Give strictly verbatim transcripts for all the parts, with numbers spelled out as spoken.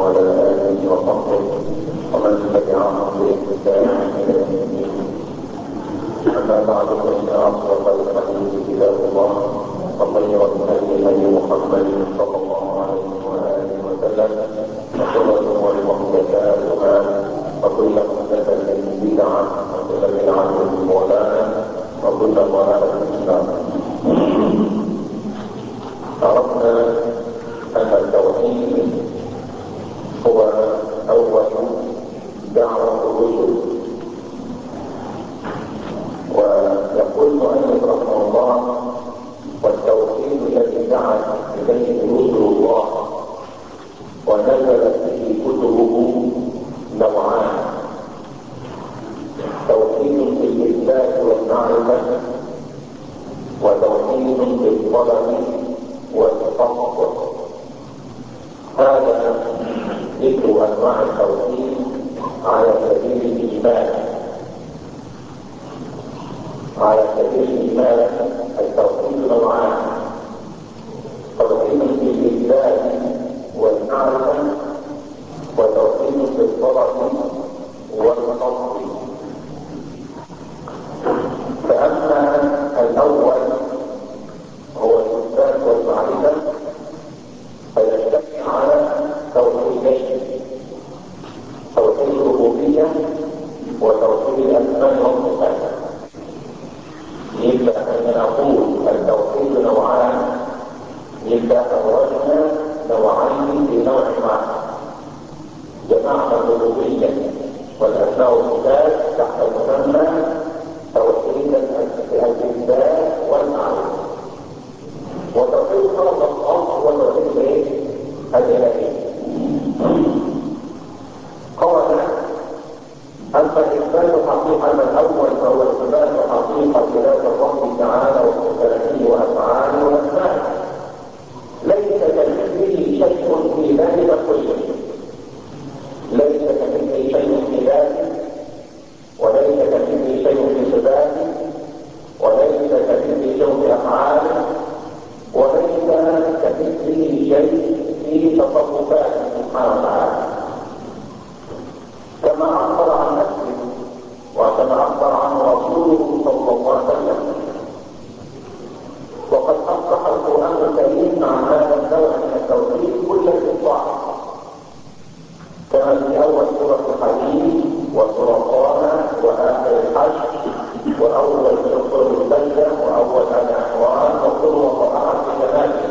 وعلى آله وصحبه ومن تبعهم بإحسان إلى يوم الدين. أما بعد فإن أصدق الحديث كتاب الله وخير الهدي هدي محمد صلى الله عليه وآله وسلم وشر الأمور محدثاتها وكل محدثة بدعة وكل بدعة ضلالة وكل ضلالة في النار. عرفنا أن التوحيد هو أول دعوة الرسل، ويقول المؤلف رحمه الله: والتوحيد الذي دعا إليه رسل الله ونزلت به كتبه نوعان: توحيد بالإثبات والمعرفة، وتوحيد بالطلب والتصدق. هذا ذكر انواع التوحيد على سبيل الاجمال. على سبيل الاجمال التوحيد نوعان: توحيد بالاثبات والمعرفه، وتوحيد بالطلب والتصدق. فاما الاول هو الاثبات والمعرفه فيشتمل على توحيدين: توحيد الربوبيه وتوحيد الاسماء والصفات. يبقى ان نقول التوحيد نوعان، يبقى اورثنا نوعين في نوع واحد: جماعه الربوبيه والاسماء والصفات تحت مسمى توحيد الاثبات والمعرفه. وتوحيد فرض الأرض وتوحيد ايه؟ الإلهية. قال: أما إثبات حقيقة الأول فهو إثبات حقيقة ذات الرب تعالى وصفاته وأفعاله وأسمائه، ليس كمثله شيء في ذلك كله. ليس كمثله شيء في ذاته، وليس كمثله شيء في صفاته، وليس كمثله شيء في أفعاله، وليس كمثله شيء في تصرفاته سبحانه وتعالى، كما عبر عن نفسه وكما عبر عنه رسوله صلى الله عليه وسلم. وقد اصبح القران الكريم عن هذا النوع من التوحيد كل الاطلاق، كما في اول سوره الحديد وسوره طه واخر الحج واول سوره السجده واول ال عمران وقل هو احد في كماله.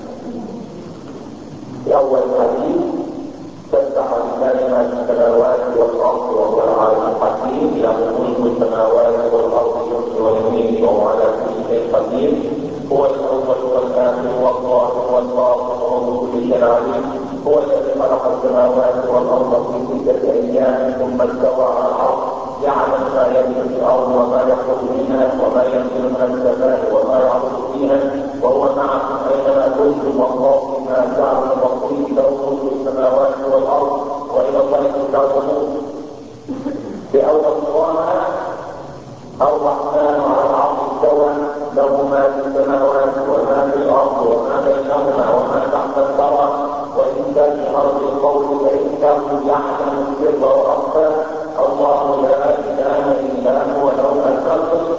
في اول الحديث: سبح لله ما في السماوات والارض وهو العلي الحكيم، له ملك السماوات والارض يحيي ويميت وهو على كل شيء قدير، هو الاول والاخر والظاهر والباطن وهو بكل شيء عليم، هو الذي خلق السماوات والارض في سته ايام ثم استوى على العرش، يعلم ما يلج في الارض وما يخرج منها وما ينزل من السماء وما يعرض فيها، وهو معكم اينما كنتم والله بما تعملون بصير، له ملك السماوات والارض والى الله ترجع الامور. باول سوره: الرحمن على العرش استوى، له ما في السماوات وما في الارض وما بينهما وما تحت الثرى، وان كان في ارض القول فانه يعلم السر واخفى، الله لا اله الا هو له الخلق.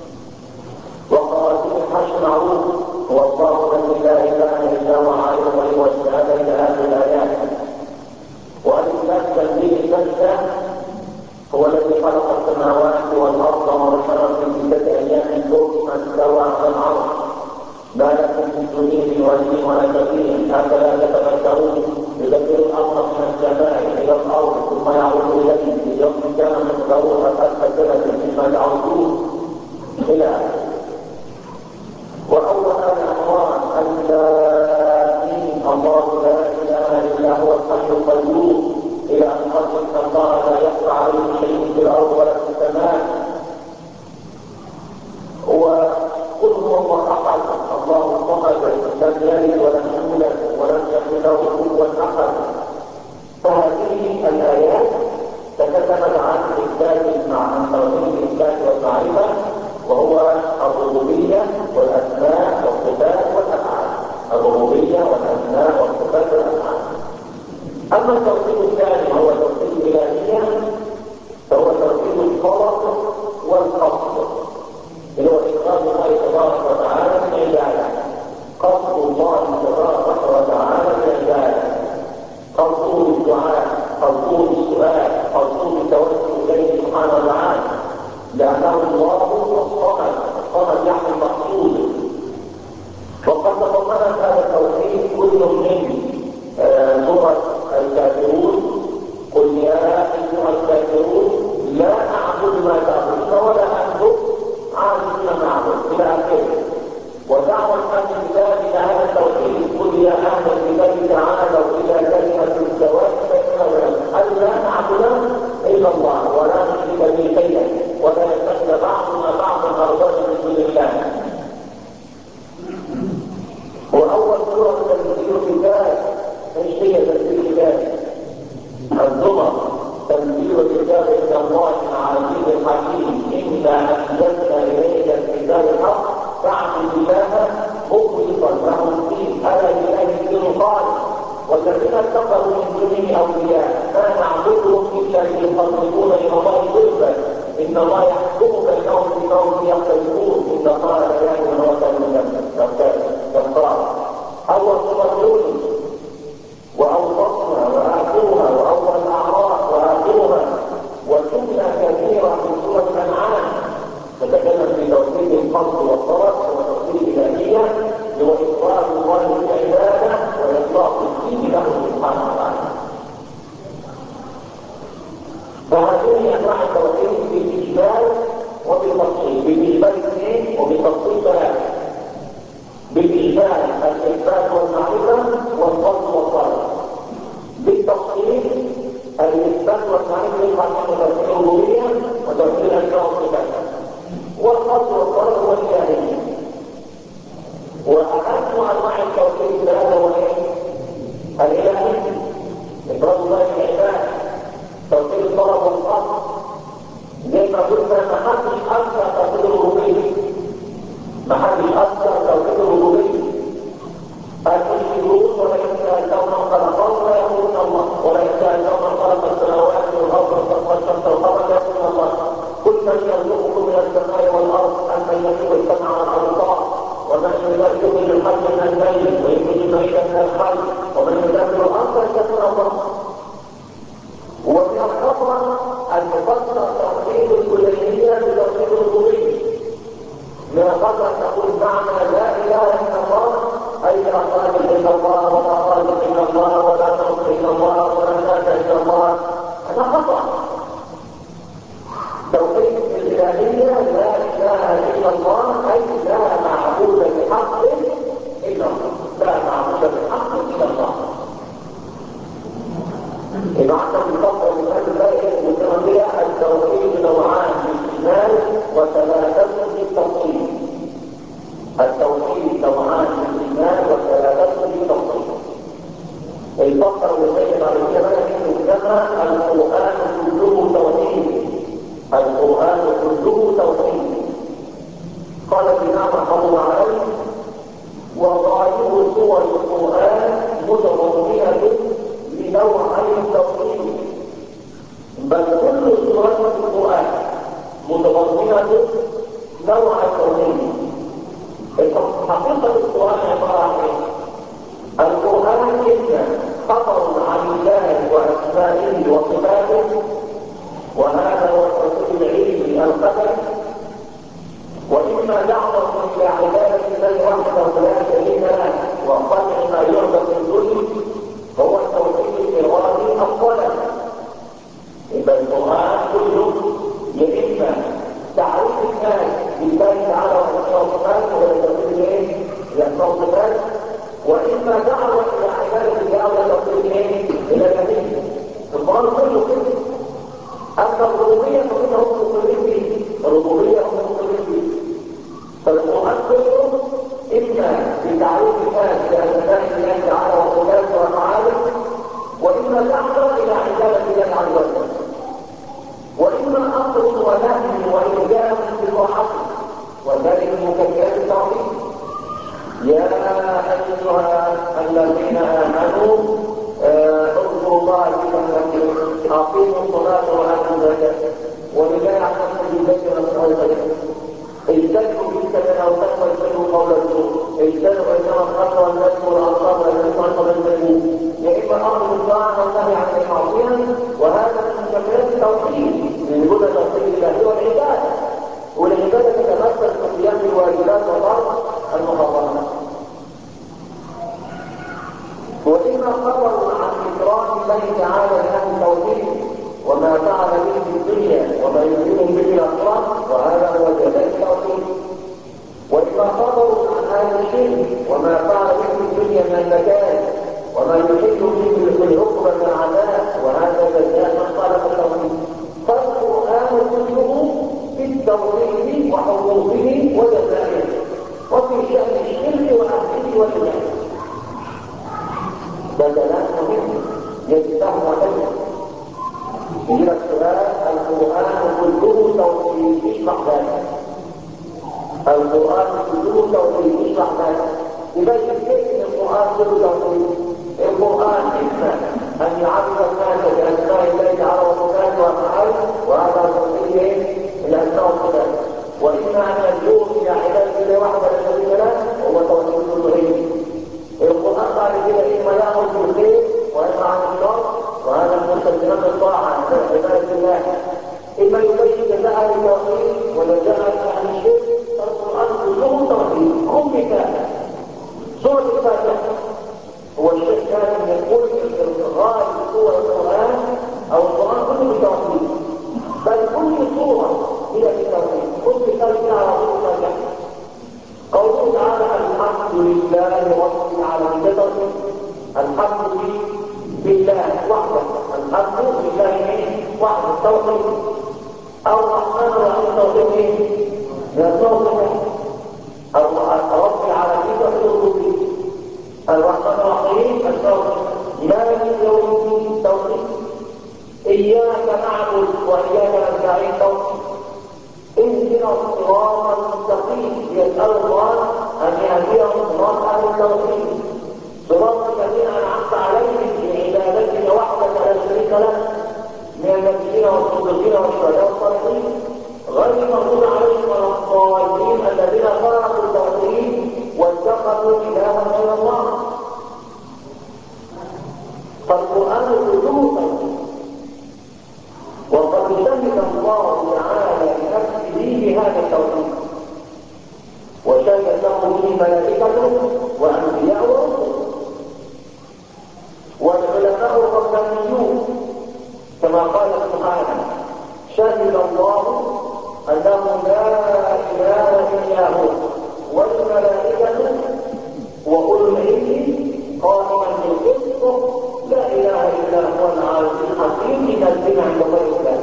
وقال في الحج معروف: هو الله الذي لا اله الا هو عالم الغيب والشهاده الى اخر الايات. والاسلام تنزيل السجده: هو الذي خلق السماوات والارض وبشر في سته ايام ثم استوى على العرش، ما لكم من دونه من ولي ولا شفيع افلا تتذكرون، يدبر الامر من السماء الى الارض ثم يعود اليه في يوم كان مقداره الف سنه مما تعودون الى اخره. واول ال عمران: الله لا اله الا هو الحي القيوم، الى ان قال ان الله لا يخفى عليه شيء في الارض ولا في السماء. وقل هو الله احد، الله الصمد، لم يلد ولم يولد ولم يكن له كفوا احد. فهذه الايات تكلمت عن اثبات عن توحيد الاثبات والمعرفه، وهو الربوبيه والاسماء والصفات والافعال. الربوبيه والاسماء والصفات والافعال. أما التوحيد الثاني وهو توحيد الإلهية فهو توحيد الطلب والقصد، اللي هو إقرار الله تبارك وتعالى بالعبادة، قصد الله تبارك وتعالى بالعبادة، قصده بالدعاء، قصده بالسؤال، قصده بالتوسل إليه سبحانه وتعالى، لأنه الله الصمد، الصمد يحمل مقصوده. وقد تضمنت هذا التوحيد كل من سورة الكافرون، قل يا أيها الكافرون لا أعبد ما تعبدون ولا أنتم عابدون ما أعبد إلى آخره. ودعوة أهل الكتاب إلى هذا التوحيد، قل يا أهل الكتاب تعالوا إلى كلمة سواء بيننا ألا نعبد إلا الله ولا نشرك به شيئا ولا يتخذ بعضنا بعضا أربابا من دون الله. وأول سورة تنزيل الكتاب ايش هي تنزيل الكتاب؟ الزمر، تنزيل الكتاب من الله العزيز الحكيم، إنا أنزلنا إليك الكتاب الحق فاعبد الله مخلصا له الدين، ألا لله الدين الخالص، والذين اتخذوا من دونه أولياء ما نعبدهم إلا ليقربونا إلى الله زلفى إن الله يحكم بينهم بقوم يختلفون إن الله لا يهدي من هو كافر. أول سورة يونس وأوسطها وآخرها وأول الأعراف وآخرها وسنة كثيرة في سورة الأنعام تتكلم في توحيد القصد والطلب وتوحيد الإلهية وإقرار الله بالعبادة وإطلاق الدين له سبحانه وتعالى. فهذه أنواع التوحيد بالإجمال وبالتفصيل، بالإجمال اثنين وبالتفصيل ثلاثة. بالإجمال الإثبات والمعرفة والقصد والطلب، بالتفصيل الإثبات والمعرفة يقع توحيد الربوبية وتوحيد الأسماء والصفات، والقصد والطلب هو الإلهية. وأهم أنواع التوحيد الثلاثة هو الإلهية، إفراد الله بالعبادة، توحيد الطلب والقصد. زي ما قلنا ما حدش أكثر توحيد الربوبية، ما حدش أكثر توحيد الربوبية. المشركون ولا يسألون من خلقهم ولا يقولون الله، ولا يسألون من خلق السماوات والأرض وخلق الشمس والقمر لا يقولون الله. قل من يرزقكم من السماء والأرض أم من يملك السمع والأبصار ومن يخرج الحي من الميت ويخرج الميت من الحي ومن يدبر الأمر يشكر الله. ومن الخطر أن يفسر توحيد الكلية بتوحيد الربوبية. من الخطر أن تقول معنى لا إله إلا الله أي لا خالق إلا الله ولا خالق إلا الله ولا نصر إلا الله ولا نافع إلا الله، هذا خطأ. توحيد الإلهية لا إله إلا الله أي لا معبود بحق إلا الله، لا معبود بحق إلا الله. إذا عندما نفكر من هذه الآية المتمثلة التوحيد نوعان بالإجمال وثلاثة بالتفصيل. التوحيد نوعان بالإجمال وثلاثة بالتفصيل. الفقر والبين على الجبل إنما القرآن كله توحيد، القرآن كله توحيد. قال الإمام رحمه الله عليه: وظاهر سور القرآن متضمنة لنوعي التوحيد، بل كل سورة القرآن متضمنة نوع التوحيد. حقيقة القرآن عبارة عن ايه؟ القرآن إما خبر عن الله وأسمائه وصفاته، وهذا هو التوحيد العلمي القدري، وإما دعوة إلى عبادة الله وحده لا شريك له وقطع ما يعبد من دونه، هو التوحيد الإرادي الطلب. يبقى القرآن كله يا إما تعريف الناس بالله تعالى وأسماء وصفاته وهو التوحيد الايه؟ الأسماء والصفات، وإما دعوة إلى عبادة الله ولا توحيد ايه؟ إلى الأمين. القرآن كله كده. أما الربوبية فإنهم مقرين به، الربوبية هم مقرين به. فالقرآن كله إما بتعريف الناس بأسماء الله تعالى وصفاته وأفعاله، وإما دعوة إلى عبادة الله عز وجل، وإما أمر ونهي وإلزام بطاعته، وذلك مكملات التوحيد. يا أيها الذين آمنوا اذكروا أقيموا الصلاة وآتوا الزكاة ولله يعتصم بالبيت ونصره البيت اجتنبوا بالكلام أو تقوى اجتنبوا قول الزور اجتنبوا إنما الخطوة النجم والأنصار والنجم والأنصار الجنوب يا إما أمر بالطاعة والنهي عن المعصية وهذا من مكملات التوحيد من وجود توحيد الله والعبادة والعبادة تتمثل في قيام الواجبات وترك المحرمات وإما خبروا عن إكرام الله تعالى لأهل التوحيد وما فعل به في الدنيا وما يريدهم به الآخرة وهذا هو جزاء التوحيد وإما خبروا عن أهل الشرك وما فعل به في الدنيا من النكال وما يحل به العقبة من العذاب وهذا جزاء من خالف التوحيد فالقرآن كله في التوحيد وحقوقه وجزائه وفي شأن الشرك وأهله والعباد ده كلام مهم يتفهم عليه يجيب السؤال القرآن كله توحيد اشرح ذلك القرآن كله توحيد اشرح ذلك يبين كيف القرآن كله توحيد القرآن إما أن يعرف الناس بأسماء الله تعالى وصفاته وأفعاله وهذا توحيد الأسماء والصفات وإما أن يدعو إلى عبادة الله وحده لا شريك له وهو توحيد الألوهية القرآن بعد كده إما يأمر بالخير وينهى عن الشر وهذا المستلزمات الطاعة من عبادة الله إما يبين جزاء التوحيد وجزاء أهل الشرك فالقرآن كلهم توحيد هم مثال سورة الفاتحة هو الشيخ كان يقول غاية سورة القرآن أو القرآن كله بالتوحيد بل كل سورة هي بالتوحيد كل مثال فيها على طول الفاتحة قوله تعالى الحمد لله رب العالمين الحمد لله وحده الحمد لله وحده التوحيد الرحمن الرحيم توحيد يتوحد رب العالمين توحيد الرحمن الرحيم التوحيد مالك يوم الدين توحيد إياك نعبد وإياك نستعين توحيد اهدنا الصراط المستقيم يسأل الله أن يهديهم صراط أهل التوحيد صراط الذين أنعمت عليهم في عبادتك وحدك لا شريك لك من النبيين والصديقين والشهداء والصالحين غير المغضوب عليهم ولا الضالين الذين تركوا التوحيد واتخذوا إلها غير الله فالقرآن كله توحيد وقد شهد الله تعالى لنفسه بهذا التوحيد وشهد له به ملائكته وانبياء ورسله والعلماء الربانيون كما قال سبحانه شهد الله انه لا اله الا هو والملائكه واولو العلم قائما بالقسط لا اله الا هو العزيز الحكيم ينزل عند غير الله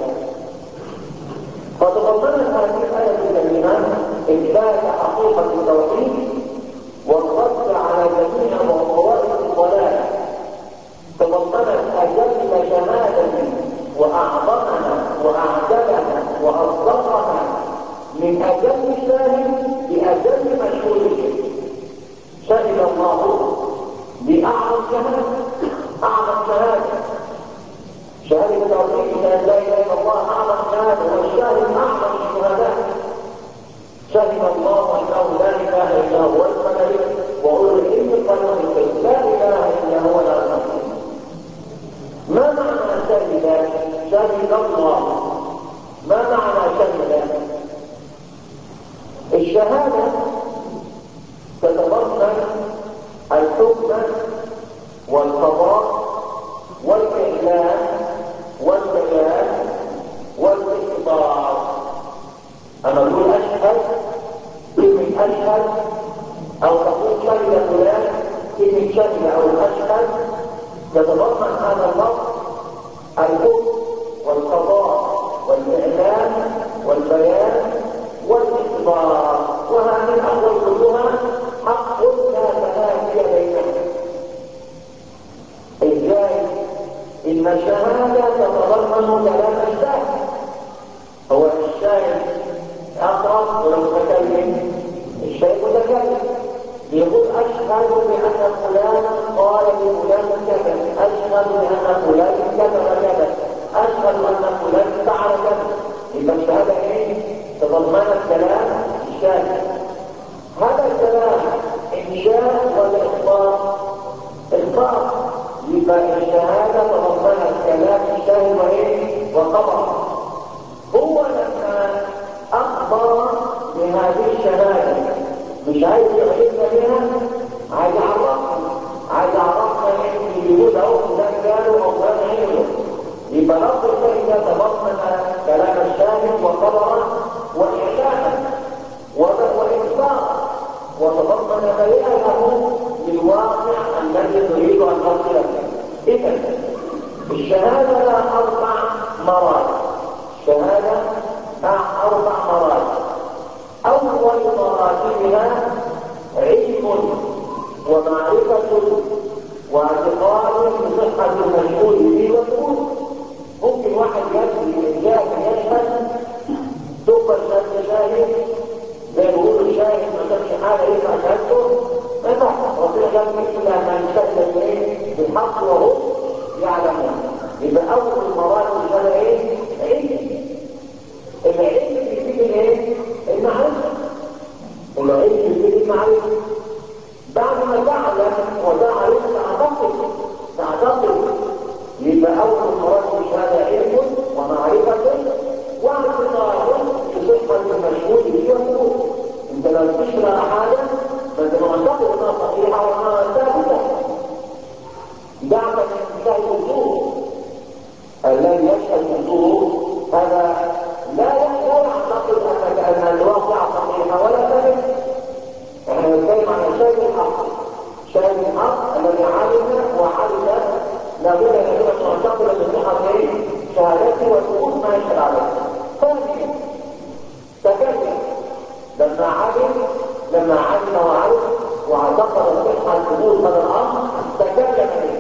فتضمنت هذه الايه الكريمه اثبات حقيقه التوحيد والرد على جميع موضوعات الضلال تضمنت اجل شهاده واعظمها واعجلها واصدقها من اجل شاهد باجل مشهود شهد الله بأعظم شهادة أعظم شهادة شهادة التوحيد شهادة لا إله إلا الله أعظم شهادة والشاهد أعظم الشهادات شهد الله أنه لا إله إلا هو والملائكة وأولو العلم قالوا لا إله إلا هو العزيز الحكيم ما معنى شهد شهد الله ما معنى شهد الشهادة تتضمن الحكم والقضاء والإعلان والبيان والإخبار أما نقول أشهد كلمة أشهد أو تقول شهد فلان كلمة شهد أو أشهد تتضمن هذا اللفظ الحكم والقضاء والإعلان والبيان والإخبار وهذه الأمور كلها حق لا تنافي بينهم ازاي ان الشهاده تتضمن كلام الشاهد هو الشاهد اقرب والمتكلم الشاهد متكلم يقول اشهد بان فلان قال لفلان كذا اشهد بان فلان كذا كذا اشهد ان فلان فعل كذا، يبقى الشهاده ايه؟ تضمنت كلام الشاهد. هذا الكلام انشاء ولا اخبار؟ اخبار. يبقى الشهاده تضمنت كلام الشاهد وايه؟ وخبر. هو لما اخبر بهذه الشهاده مش عايز يعرفنا بها، عايز يعرفنا عايز يعرفنا ان اللي يقول اهو فلان قاله او فلان عمله. يبقى لفظ الشهاده تضمن كلام الشاهد وخبره واعلاما واخبارا، وتضمن بيانه للواقع الذي نريد ان نصل فيه. اذا الشهاده لها اربع مراتب. الشهاده لها اربع مراتب. اول مراتبها علم ومعرفه واعتقاد بصحه المشهور به والثبوت. ممكن واحد يجري من جهه يشهد ثم الشهاده شاهد زي ما بيقولوا الشاهد ما كانش حاجه ينفع شهادته، ما ينفعش. ربنا قال الا من شهد ايه؟ بالحق وهم يعلمون. يبقى اول مراتب الشهاده ايه؟ علم. العلم بيفيد الايه؟ المعرفه. العلم بيفيد المعرفه. بعد ما تعلم وتعرف تعتقد تعتقد يبقى اول مراتب الشهاده علم ومعرفه واعتقاد بصحه المشهود به والثبوت. انت لو تشهد على حاجه فانت معتقد انها صحيحه وانها ثابته. دعك من شهد الزور. الذي يشهد الزور هذا لا يعتقد ان ان الواقع صحيحه ولا ثابت. احنا نتكلم عن شاهد الحق. شاهد الحق الذي علم وعلم لابد ان يكون معتقدا بصحه ايه؟ شهادته وثبوت ما يشهد عليه. ثانيا تكلم. لما علم لما علم وعلم واعتقد صحه ثبوت هذا الامر تكلم به.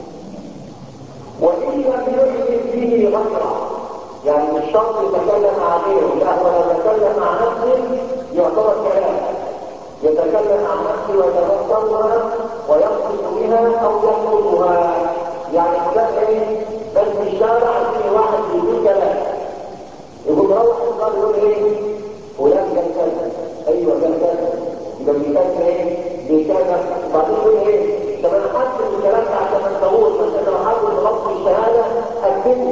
وان لم يعلم به غيره، يعني مش شرط يتكلم عن غيره، لا ولا يتكلم عن نفسه يعتبر كلام. يتكلم عن نفسه ويتذكرها ويقصد بها او يقصدها. يعني فلان ايه؟ بس في الشارع في واحد يقول كلام، يقول روح النار يقول ايه؟ فلان كان كذا، ايوه كان كذا، يبقى بيتكلم ايه؟ بيتكلم وبعدين يقول ايه؟ طب انا حاسس الكلام ده عشان ما تدور، بس لو حد بلفظ الشهاده اكتبه.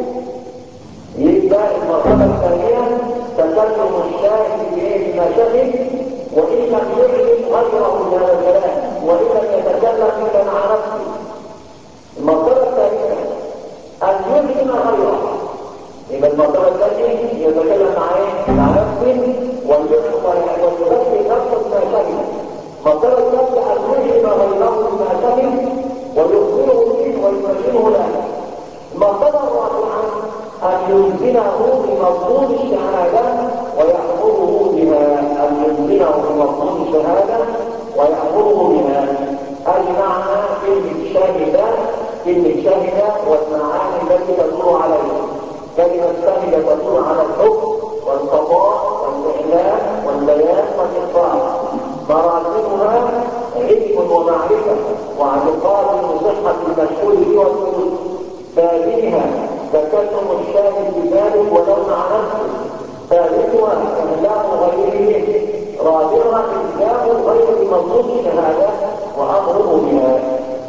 يبقى المرتبه الثانيه تكلم الشاهد بايه؟ بما شهد وان لم يعلم غيره من هذا الكلام وان لم يتكلم الا مع نفسه. المرتبه الثالثه ان يعلم غيره. يبقى المرتبه الثانيه يتكلم مع ايه؟ مع نفسه ويذكر نفسه بما شهد. المرتبه الثالثه ان يعلم غيره بما شهد ويخبره به ويبينه له. المرتبه الرابعه ان يلزمه بمضمون الشهاده ويأمره بها. ان يلزمه بمضمون الشهاده ويأمره بها. المعنى كلمه شاهده كلمه شاهده والمعاني التي تدور عليها. كلمه شاهده تدور على الحكم والقضاء والاعلام والبيان والاخبار. مراتبها علم ومعرفه واعتقاد بصحه المشهور به والثبوت. ثانيها تكلم الشاهد بذلك ولو مع نفسه. ثالثها إعلام غيره. رابعها إلزام الغير بمضمون الشهادة وأمره بها.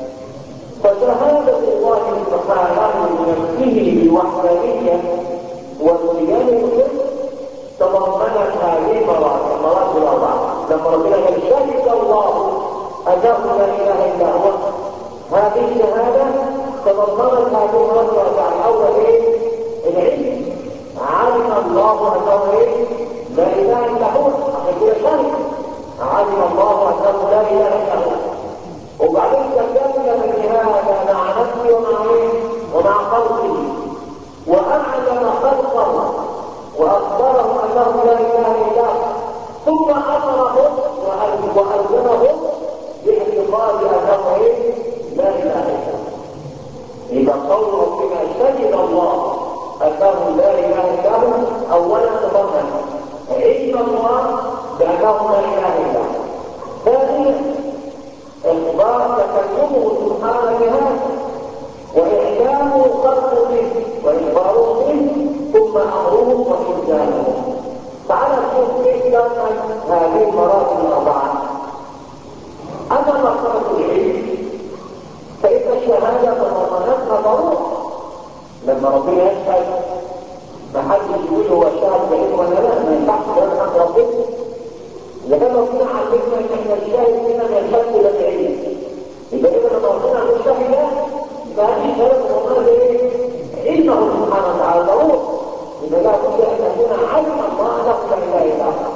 فشهادة الله سبحانه بنفسه بالوحدانية والقيام بالقسط تضمنت هذه المراتب المراتب الأربعة. لما ربنا قال شهد الله أنه لا إله إلا هو، هذه الشهادة تضمنت هذه المراتب الأربعة. الأول إيه؟ العلم. علم الله أنه إيه؟ لا إله إلا هو، عشان كده شهد. علم الله أنه لا إله إلا هو. وبعدين تكلم بهذا مع نفسه ومع ايه؟ ومع خلقه، واعلم خلقه واخبره انه لا اله الا هو، ثم امرهم والزمهم باعتقاد انه ايه؟ لا اله الا هو. اذا قول ربنا شهد الله انه لا اله الا هو اولا تضمن علم الله بانه لا اله الا هو. ثانيا إخبار تكلمه سبحانه بهذا وإعلامه خلقه به وإخباره لما ربنا يشهد ما حدش يقول هو الشاهد بعيد ولا لا، ما ينفعش كلام عن ربنا. اذا كان ربنا علمنا ان احنا الشاهد فينا ما يشهد ولا بعيد، يبقى اذا لما ربنا على الشاهد ده يبقى هذه الشهاده والله ده ايه؟ علمه سبحانه وتعالى ضروري. يبقى لابد ان يكون علم الله انه لا اله الا هو.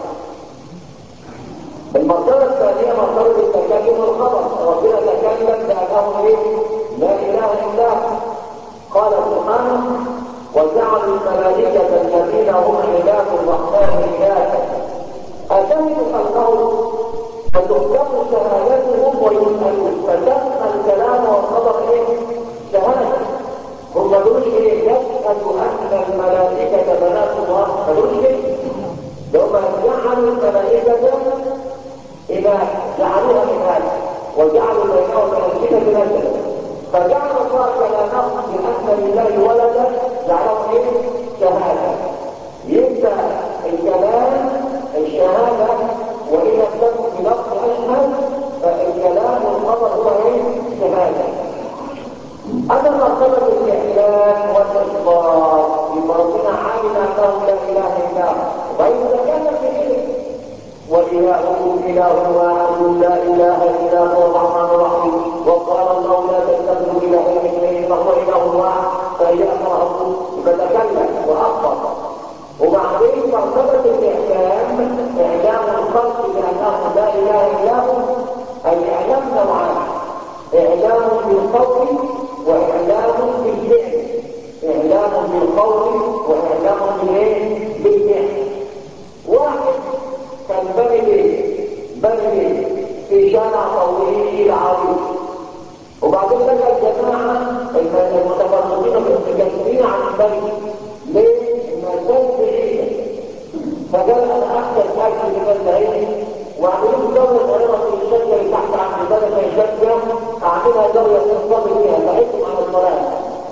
المرتبه الثانيه مرتبه التكلم والخبر. ربنا تكلم بانه ايه؟ لا اله الا هو. قال سبحانه: وجعلوا الملائكه الذين هم عباد الرحمن اناثا اشهدوا خلقهم فتكتب شهادتهم ويسالون. فتم الكلام والخبر ايه؟ شهاده. هم ما قالوش ايه؟ يشهد ان الملائكه بنات الله، ما قالوش ايه؟ هم جعلوا الملائكه اذا جعلوها اناثا وجعلوا بينهم ملائكه نسلا، فجعل الله كلامه بان لله ولدا جعله ايه؟ شهاده. يبدا الكلام الشهاده وان لم تكن بلفظ اشهد فالكلام والخبر هو ايه؟ شهاده. اما مرتبه الاعلان والاخبار يبقى ربنا علم انه لا اله الا هو ويتكلم بكده: والهكم اله واحد لا اله الا هو الرحمن الرحيم. وقال الله: لا تتخذوا الهين اثنين فهو اله واحد فاذا امره فتكلم واخبر. وبعدين مرتبه الاعلام اعلام الخلق بانه لا اله الا هو. الاعلام نوعان: اعلام بالقول واعلام بالفعل. اعلام بالقول واعلام بالايه؟ بالفعل. واحد كان بني بني في شارع طويل عريض، وبعدين لقى الجماعه المتفرقين متكلمين عن البني. ليه؟ المسافه بعيده، فقال انا اخذ اكل من البعيد واعملوا دوله صغيره في الشجره اللي تحت عند بلد الشجره، اعملها دوله تنفصل فيها بعيدهم عن الصلاه.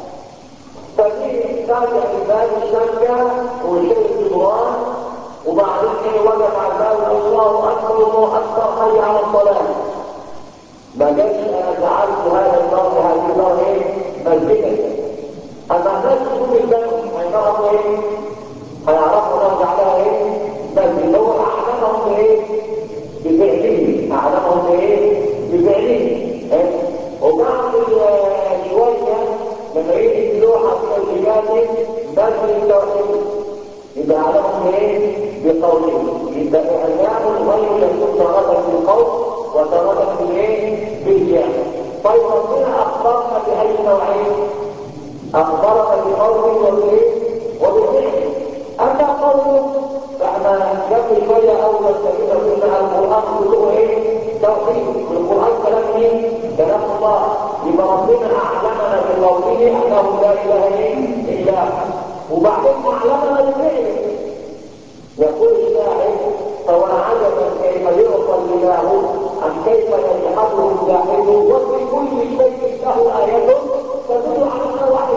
فدي فاتح الباب الشجره وشيء الجدران، وبعدين ايه وقف على الباب: الله اكبر الله اكبر حي على الصلاه. ما قالش انا جعلت هذا الدار هذه الدار ايه؟ مسجدا. اما الناس تقول الباب هيعرفوا ايه؟ هيعرفوا انه جعلها ايه؟ مسجد. هو اعلمهم بايه؟ بفعله. اعلمهم بايه؟ بفعله. وبعد شويه لما يجي اللوحه في الجبال مسجد التوحيد يبقى اعلمهم بايه؟ بقوله. يبقى اعلام الغير يكون تارة بالقول وتارة بالايه؟ بالفعل. طيب ربنا اخبرنا باي نوعين؟ اخبرنا بقوله وبالايه؟ وبالفعل. اما قوله فاحنا قبل شويه اول تكلمنا في القران كله ايه؟ توحيد. والقران كلام مين؟ كلام الله. يبقى ربنا اعلمنا بقوله انه لا اله الا هو، وبعدين اعلمنا بفعله. يقول الشاعر: فوا عجبا كيف يعطى الاله عن كيف يجحده الجاحد، وفي كل شيء له ايه تدل على انه واحد.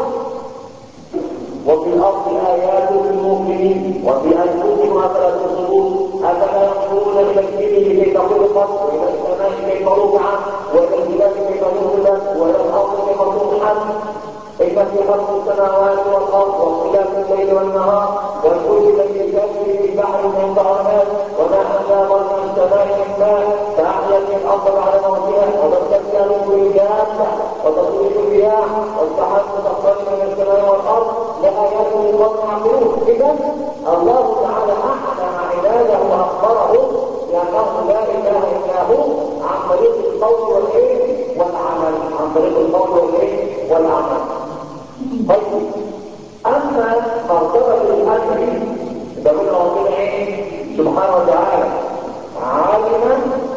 وفي الارض ايات للمؤمنين وفي انفسهم افلا تبصرون. افلا ينظرون الى الابل كيف خلقت والى السماء كيف رفعت والى الجبال كيف نزلت والى الارض كيف سطحت. إن في خلق السماوات والأرض واختلاف الليل والنهار والفلك التي تجري في البحر من طعامات وما أنزل من السماء من ماء فأحيا به الأرض بعد موتها وبث فيها من كل دابة وتصريف الرياح والسحاب المسخر من السماء والأرض لآيات لقوم يعقلون. إذا الله تعالى أعلم عباده وأخبره لأنه لا إله إلا هو عن طريق القول والإيه والعمل. عن طريق القول والإيه والعمل. طيب اما مرتبه الامر بقول ربنا ايه سبحانه وتعالى: علم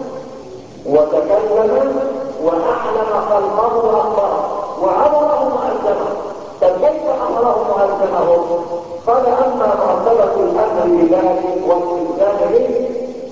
وتكلم واعلم خلقه واخبره وامره والزمه. فكيف امره والزمه؟ قال: اما مرتبه الامر بذلك والالزام به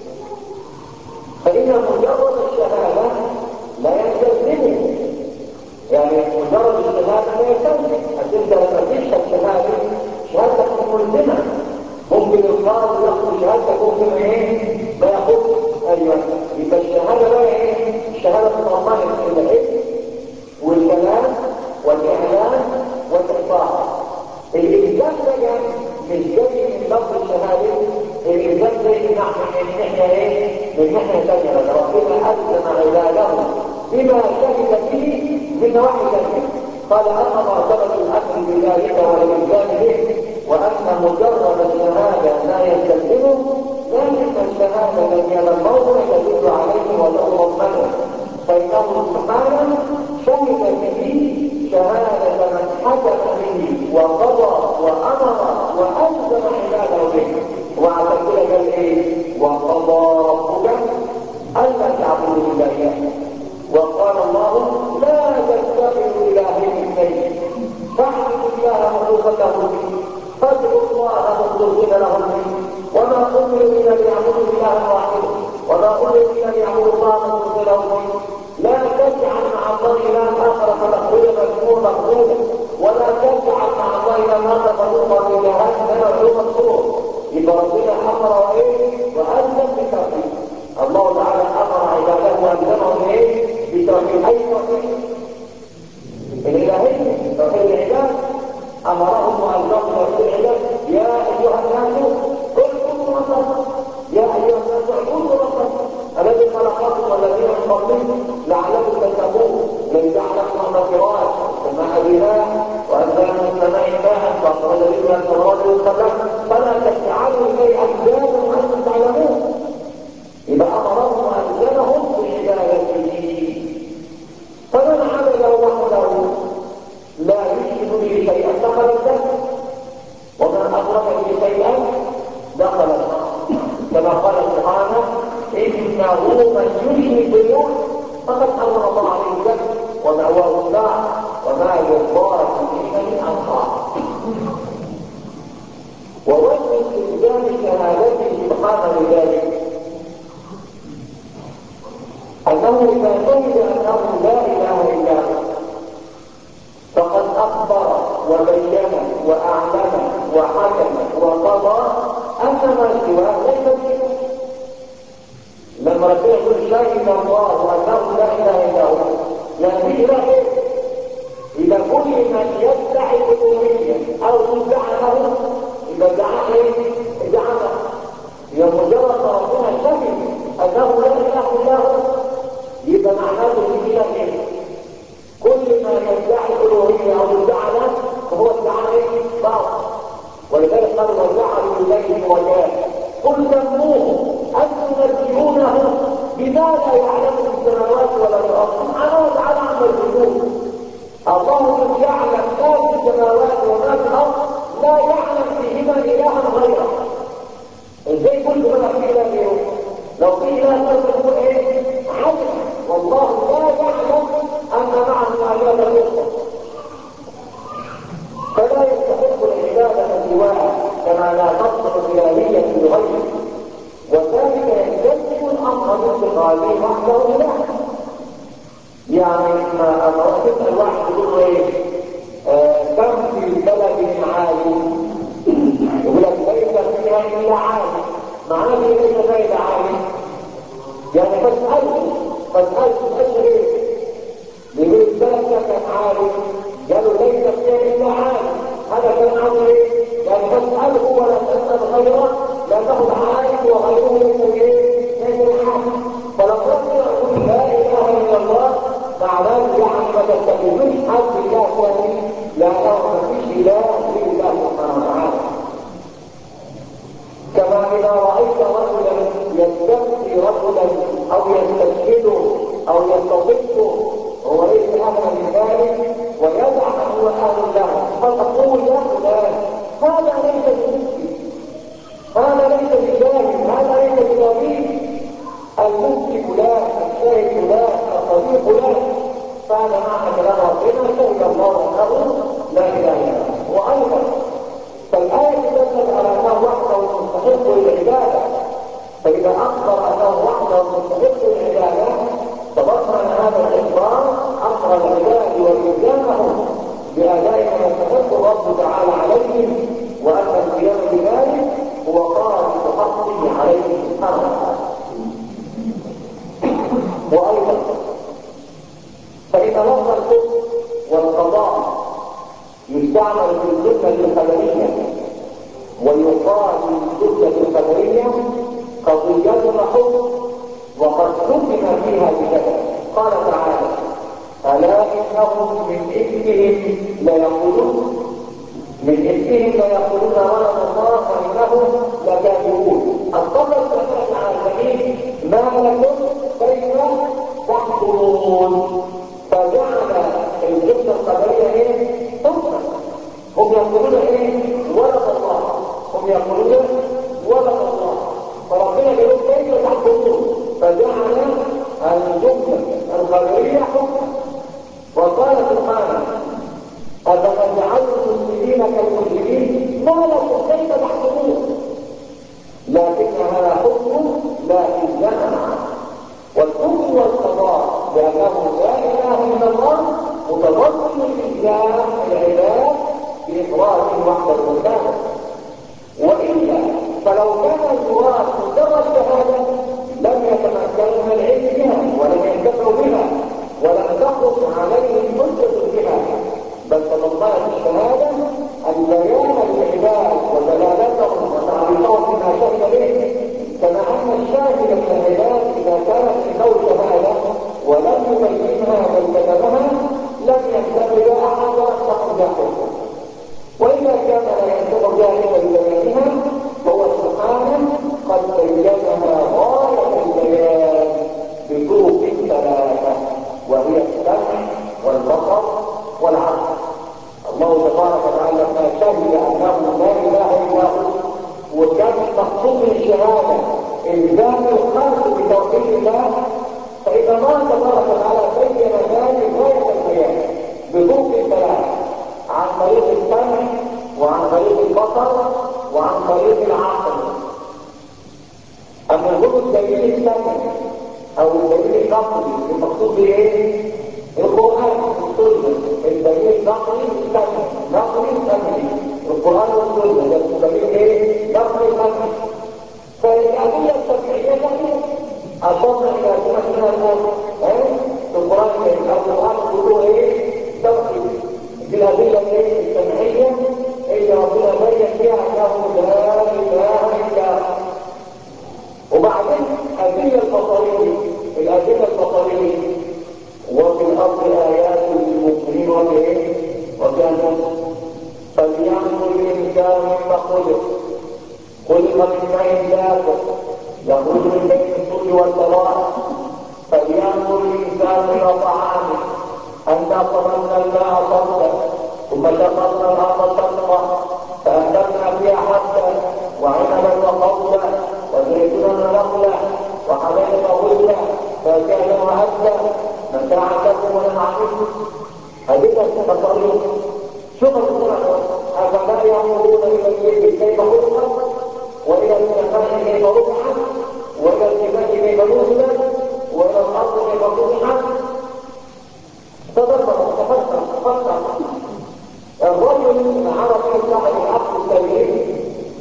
فان مجرد الشهاده لا يستلزمه. يعني مجرد الشهاده لا يستلزم. انت لما تشهد شهاده شهادتك ملزمه. ممكن القاضي ياخذ شهادتك ممكن ايه ما ياخذ. ايوه يبقى الشهاده بقى ايه؟ الشهاده تتضمن العلم في نواحي ثانيه. قال اما مرتبه الامر بذلك والالزام به وان مجرد الشهاده لا يستلزمه، لكن الشهاده من هذا الموضع تدل عليه وتضمنه، فانه سبحانه شهد به شهاده من حكم به وقضى وامر والزم عباده به. وعلى كده قال ايه؟ وقضى ربك الا تعبدوا الا اياه. وقال الله لا تتخذوا الهين اثنين فاعبدوا الله مخلصا له الدين فادعوا الله مخلصين له الدين وما امروا الا ليعبدوا الها واحدا وما امروا الا ليعبدوا الله مخلصين له الدين. لا تجعل مع الله الها اخر فتخرج مذموما مخلودا ولا تجعل مع الله الها اخر فتلقى في جهنم مذموما مخلودا. يبقى ربنا امر وايه؟ والزم بالتوحيد. الله تعالى امر عباده والزمهم ايه؟ بالتوحيد. اي توحيد؟ الالهيه، توحيد العباد. امرهم والزمهم توحيد العباد. يا ايها الناس اعبدوا ربكم، يا ايها الناس اعبدوا ربكم الذي خلقكم والذين من قبلكم لعلكم تتقون. الذي جعل لكم الفراش والسماء بناء وانزل من السماء ماء فاخرج به من الثمرات رزقا لكم فلا تجعلوا اليه اندادا وانتم تعلمون. إذا أمرهم وألزمهم بعبادته. فمن عبده وحده لا يشرك به شيئا دخل الجنة، ومن أشرك به شيئا دخل النار، كما قال سبحانه إنه من يشرك بالله فقد حرم الله عليه الجنة ومأواه النار وما للظالمين من أنصار. ووجه استلزام شهادته سبحانه بذلك أنه إذا شهد أنه لا إله إلا هو فقد أخبر وبين وأعلم وحكم وقضى أن ما سواه ليس به. لما ربنا يقول شهد الله أنه لا إله إلا هو يعني في إله إيه؟ إذا كل من يدعي الألوهية أو يدعى له إذا ادعى إيه؟ ادعى له. إذا مجرد ربنا شهد أنه لا إله إلا هو يبقى معناته في إله إيه؟ كل ما يدعي الألوهية أو يدعى له فهو ادعى إيه؟ باطل. ولذلك قالوا وجعلوا إليه وجاه قل سموه أنتم تنبئونه بما لا يعلم في السماوات ولا في الأرض سبحانه وتعالى عما يشركون. الله الذي يعلم ما في السماوات وما في الأرض لا يعلم فيهما إلها غيره. ازاي كل ما في إله غيره؟ لو في إله غيره تقول إيه؟ عدل. والله لا يعلم أن معه آلهة أخرى فلا يستحق العبادة سواه كما لا تصلح الإلهية لغيره. وذلك يستلزم الأمر بانتقاله وحده له. يعني ما أمر تسأل واحد يقول له إيه؟ آه كم في بلد عالم؟ يقول لك ليس فيها إلا عالم. معناه ليس فيها إلا عالم يعني فاسأله فاسأله تسأله إيه؟ يقول البلد كان عالم قالوا ليس فيها إلا عالم. هذا كان عالم إيه؟ يعني فاسأله ولا تسأل غيره لأنه العالم وغيره ليس إيه؟ ليس العالم. فلو ربنا يقول لا إله إلا الله معناه يعني ما تتخذوش حد الله ثاني لأنه ما فيش إله إلا الله سبحانه وتعالى. كما إذا رأيت رجلا يستفتي رجلا أو يستشهده أو يستضيفه هو ليس أهلا من ذلك ويدعم هو أهل له فتقول له لا هذا ليس بمسلم هذا ليس بجاهل هذا ليس بطبيب المفتي فلان الشاهد فلان الطبيب فلان. فهذا معنى كلام ربنا شهد الله انه لا اله الا هو. وايضا فالايه تدل على انه وحده مستحق للعباده. فاذا اخبر انه وحده مستحق للعباده تضمن هذا الاخبار امر العباد والزامهم باداء ما يستحق الرب تعالى عليهم وان القيام بذلك هو قائد حقه عليه سبحانه وتعالى. وايضا فان لفظ الحكم والقضاء يستعمل في الجمله الخبريه ويقال في الجمله الخبريه قضيه حكم وقد حكم فيها بكذا. قال تعالى ألا إنهم من إفكهم ليقولون من إفكهم ليقولون ولد الله وإنهم لكاذبون. الطبع الثلاث العالمين ما لكم كيف تحكمون، فجعل الجملة القبلية ايه؟ حكما. هم يقولون ايه؟ ولد الله، هم يقولون ولد الله، فربنا يقول كيف تحكمون، فجعل الجملة القبلية حكما. وقال سبحانه أفنجعل المسلمين كالمجرمين ما لكم كيف تحكمون، لكن هذا حكم لا إلزام معه. والحكم والقضاء لأنه لا إله إلا الله متضمن الإلزام العباد بإفراد وحده الإله، وإلا فلو كان المراد مجرد شهادة لم يتمكنوا من العلم بها ولم ينتفعوا بها ولم تخرج عليهم حجة بها، بل تضمنت الشهادة البيان للعباد ودلالتهم وتعريفهم بما شهد به، كما أن الشاهد من العباد إذا كانت عنده شهادة ولم يبينها بل كتبها لم ينتفع أحد وأصدق جاهله، وإذا كان لا ينتفع جاهلا ببيانها فهو سبحانه قد بينها غاية البيان بطرق ثلاثة، وهي السمع والبصر والعقل. الله تبارك وتعالى لما شهد أنه لا إله إلا هو وكان مقصود الشهادة إلزام الخلق بتوحيد الله، فإذا الله تبارك وتعالى بين ذلك غاية البيان بطرق ثلاثة، عن طريق السمع وعن طريق البصر وعن طريق العقل. أما يقول الدليل السمع أو الدليل النقلي المقصود بإيه؟ القرآن والسنة. الدليل النقلي السمع، نقلي السمعي، القرآن والسنة ده الدليل ايه؟ نقلي السمعي. فالأدلة السمعية كثيرة أشرنا إلى سنة من القرآن، القرآن القرآن كله ايه؟ سمعي. دي الأدلة السمعية اللي ربنا بين فيها أنه لا إله إلا هو. وبعدين الأدلة البصرية، الأدلة البصرية وفي الأرض آيات للمؤمنين وبإيه؟ وكانوا فلينظر الإنسان مما خلق، خلق من ماء دافق يخرج من بين الصلب والترائب، فلينظر الإنسان إلى طعامه أنا صببنا الماء صبا ثم شققنا الأرض شقا فأنبتنا فيها حبا وعنبا وقولا وزيتونا نخلا وحدائق غلبا فكان وهبا متاعا لكم ولنعمكم. أدلة البصرية. شوف الصورة، أفلا ينظرون إلى الإبل كيف خلقت وإلى السماء كيف رفعت وإلى الجبال كيف نزلت وإلى الأرض كيف سطحت. تدبر تفكر تفكر. الرجل عرف صاحب العقل السليم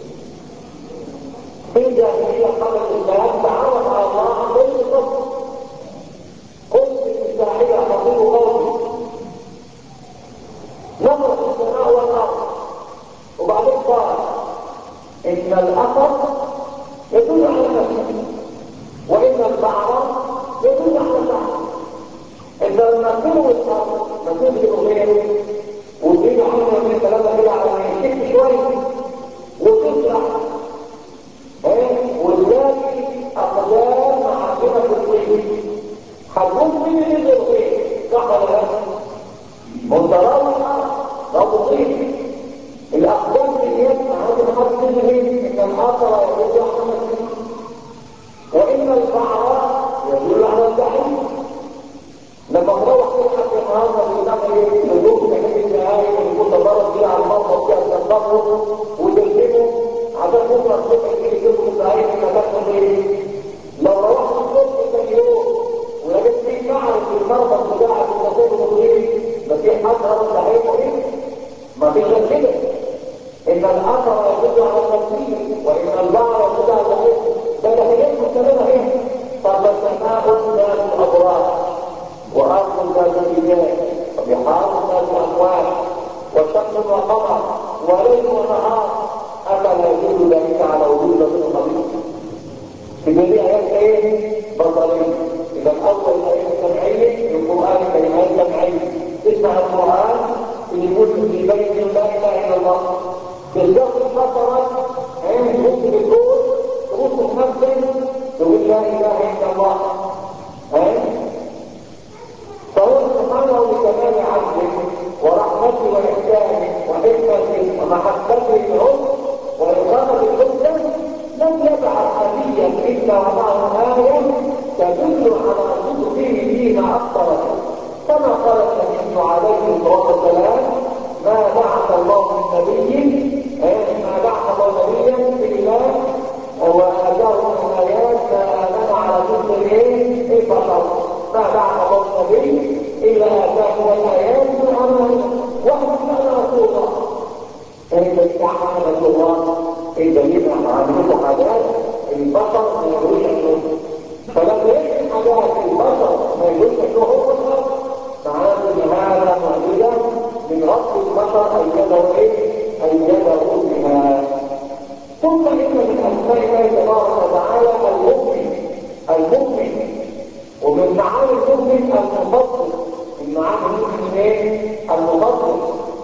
في الجاهلية قبل الإسلام تعرف على الله كل صفر. قلت الإسلامية حقيق قومي نظرت السماء والأرض، وبعدين قال إن الأثر يدل على نفسه وإن البعض يدل على البعض. إذا المسير والأرض مسير غيره وتريد عنه من ثلاثة كده على ما يشتك شوية وتطلع والذاتي أقدام محاكمة الطيب حجوم من اللي الطيب صح ولا لا؟ منظرات الأرض لا تطيب الأقدام اللي يسمع هذه محاكمة الطيب إن الآخر يدل على نفسه وإن البعض يدل على الدحيم. لما تروح تلحق في النهارده بتعمل تدوق تكتب النهايه وتكون تمرد فيها على المرضى فيها تنظفه وتلزمه عشان بكره الصبح تيجي تدخل النهايه في مكان ايه؟ لو روحت الصبح ثاني يوم ولقيت فيه معرض في المرضى بتاعك المصير المصير ما في حد رد عليه ايه؟ ما فيش غير كده. ان الاثر يدل على التنفيذ وان البعض يدل على التنفيذ. ده نتيجه مستمره ايه؟ فبسماء الناس الابرار وأرض ذات الجبال وبحار ذات أموال وشمس وقمر وليل ونهار أفلا يدل ذلك على وجود ربنا قدير. في دي آيات ايه؟ بصرية. يبقى الأول الآية السمعية القرآن كلمات سمعية تسمع القرآن يقول في بيت لا إله إلا الله بالضبط البصرة تبص بالقول تبص في نفسك تقول لا إله إلا الله فهو سبحانه بكمال عدله ورحمته وإحسانه وحكمته ومحبته العمر وإقامة الحجة لم يبعث نبيا إلا ومعه آية تدل على صدقه فيما أخبر كما قال النبي عليه الصلاة والسلام ما بعث الله من نبي ما بعث الله نبيا إلا وآتاه من الآيات ما آمن على صدقه البشر ما بعث الله النبي إلا آتاه من الآيات ما آمن وحده كان رسول الله فإذا استعمل رسول الله الدليل عن حاجات البشر ما يقولش انه فلما يجد حاجات البشر ما يقولش انه هو بشر معناه ان هذا معجزه من رب البشر ايده ايه؟ ايده بها. ثم ان من اسماء الله تبارك وتعالى المؤمن المؤمن ومن معاني المؤمن المفضل من معاني المؤمن ايه؟ المفضل.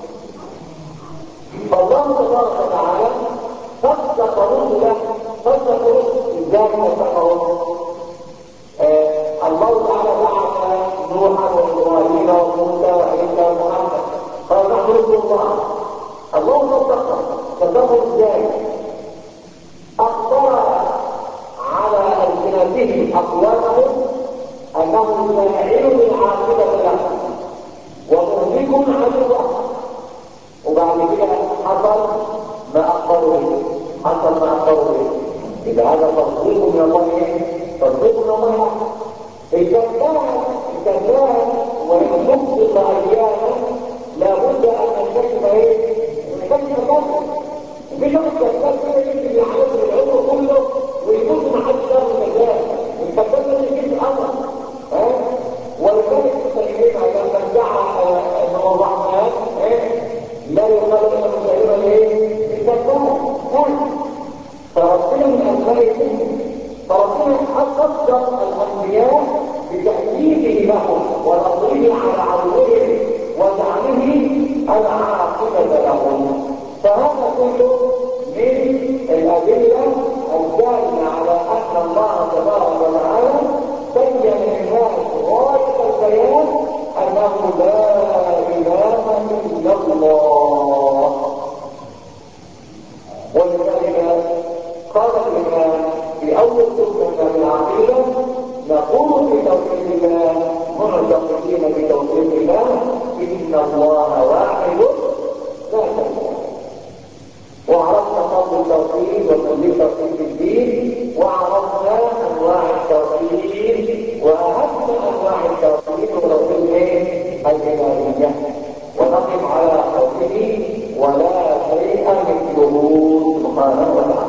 فالله تبارك وتعالى صدق رسله صدق رسله ازاي صدقهم؟ آه الله تعالى بعث نوحا وابراهيم وموسى وعيسى ومحمد قال نحن رسل الله. الله صدقهم صدقهم ازاي؟ اخبر على السنتهم اقوامهم انه سيعين العاقبه لهم ومهلكهم عدوهم وبعد كده حصل ما أخبروا به حصل ما أخبروا به. إذا هذا تصديق من الله تصديق من الله الكذاب الكذاب وإن تصدق أياما لابد أن نكتشف إيه؟ نكتشف كذب في شخص كذاب كده يجي يعرف العمر كله ويموت ما حدش يعرف الكذاب الكذاب ده يجيب الأمر ها ولذلك التكليف عشان ترجع أن هو الرحمن لا يقال ان المسلمه ايه؟ الكذاب فربنا من اسمائه فربنا اصدق الانبياء بتاكيده لهم ونصره على عدوهم وزعمه العاقبه لهم. فهذا كله من الادله الداله على ان الله تبارك وتعالى بين للناس غايه البيان انه لا اله الا الله. ولذلك قال الامام في اول سنه من العقيده نقول بتوحيد الله معتقدين بتوحيد الله ان الله واحد لا شريك له. وعرفنا فضل التوحيد وكل التوحيد في الدين وعرفنا انواع التوحيد واهم انواع التوحيد وتوحيد ايه؟ الالهيه. ونقف على قوله ولا شيء مثله سبحانه وتعالى.